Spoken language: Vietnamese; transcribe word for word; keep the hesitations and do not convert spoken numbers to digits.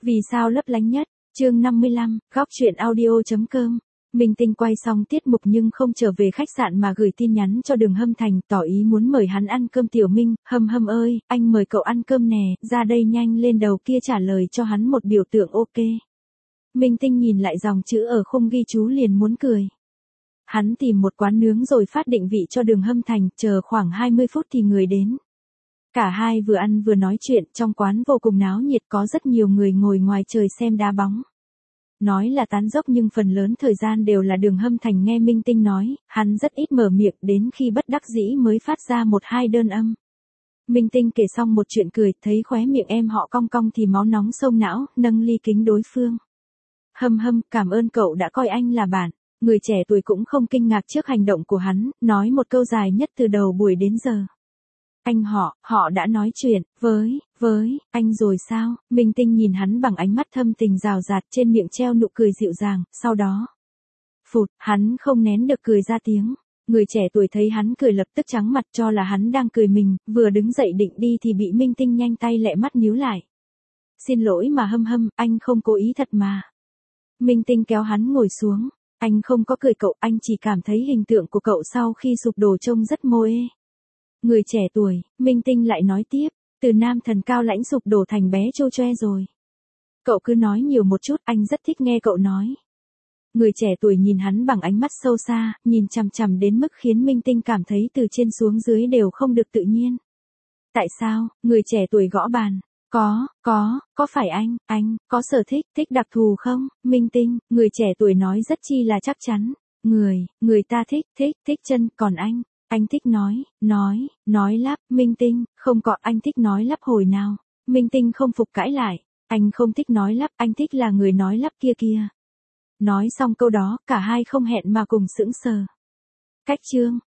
Vì sao lấp lánh nhất? Chương năm mươi lăm, góc truyện audio.com. Minh Tinh quay xong tiết mục nhưng không trở về khách sạn mà gửi tin nhắn cho Đường Hâm Thành, tỏ ý muốn mời hắn ăn cơm. Tiểu Minh, Hâm Hâm ơi, anh mời cậu ăn cơm nè, ra đây nhanh lên. Đầu kia trả lời cho hắn một biểu tượng ok. Minh Tinh nhìn lại dòng chữ ở khung ghi chú liền muốn cười. Hắn tìm một quán nướng rồi phát định vị cho Đường Hâm Thành, chờ khoảng hai mươi phút thì người đến. Cả hai vừa ăn vừa nói chuyện, trong quán vô cùng náo nhiệt, có rất nhiều người ngồi ngoài trời xem đá bóng. Nói là tán dốc nhưng phần lớn thời gian đều là Đường Hâm Thành nghe Minh Tinh nói, hắn rất ít mở miệng, đến khi bất đắc dĩ mới phát ra một hai đơn âm. Minh Tinh kể xong một chuyện cười, thấy khóe miệng em họ cong cong thì máu nóng sông não, nâng ly kính đối phương. Hâm Hâm, cảm ơn cậu đã coi anh là bạn. Người trẻ tuổi cũng không kinh ngạc trước hành động của hắn, nói một câu dài nhất từ đầu buổi đến giờ. Anh họ, họ đã nói chuyện, với, với, anh rồi sao? Minh Tinh nhìn hắn bằng ánh mắt thâm tình rào rạt, trên miệng treo nụ cười dịu dàng, sau đó. Phụt, hắn không nén được cười ra tiếng. Người trẻ tuổi thấy hắn cười lập tức trắng mặt cho là hắn đang cười mình, vừa đứng dậy định đi thì bị Minh Tinh nhanh tay lẹ mắt níu lại. Xin lỗi mà Hâm Hâm, anh không cố ý thật mà. Minh Tinh kéo hắn ngồi xuống. Anh không có cười cậu, anh chỉ cảm thấy hình tượng của cậu sau khi sụp đổ trông rất mô ê. Người trẻ tuổi, Minh Tinh lại nói tiếp, từ nam thần cao lãnh sụp đổ thành bé trâu choe rồi. Cậu cứ nói nhiều một chút, anh rất thích nghe cậu nói. Người trẻ tuổi nhìn hắn bằng ánh mắt sâu xa, nhìn chằm chằm đến mức khiến Minh Tinh cảm thấy từ trên xuống dưới đều không được tự nhiên. Tại sao? Người trẻ tuổi gõ bàn. Có, có, có phải anh, anh, có sở thích, thích đặc thù không? Minh Tinh, người trẻ tuổi nói rất chi là chắc chắn. Người, người ta thích, thích, thích chân, còn anh, anh thích nói, nói, nói lắp. Minh Tinh, không có, anh thích nói lắp hồi nào? Minh Tinh không phục cãi lại, anh không thích nói lắp, anh thích là người nói lắp kia kia. Nói xong câu đó, cả hai không hẹn mà cùng sững sờ. Cách chương,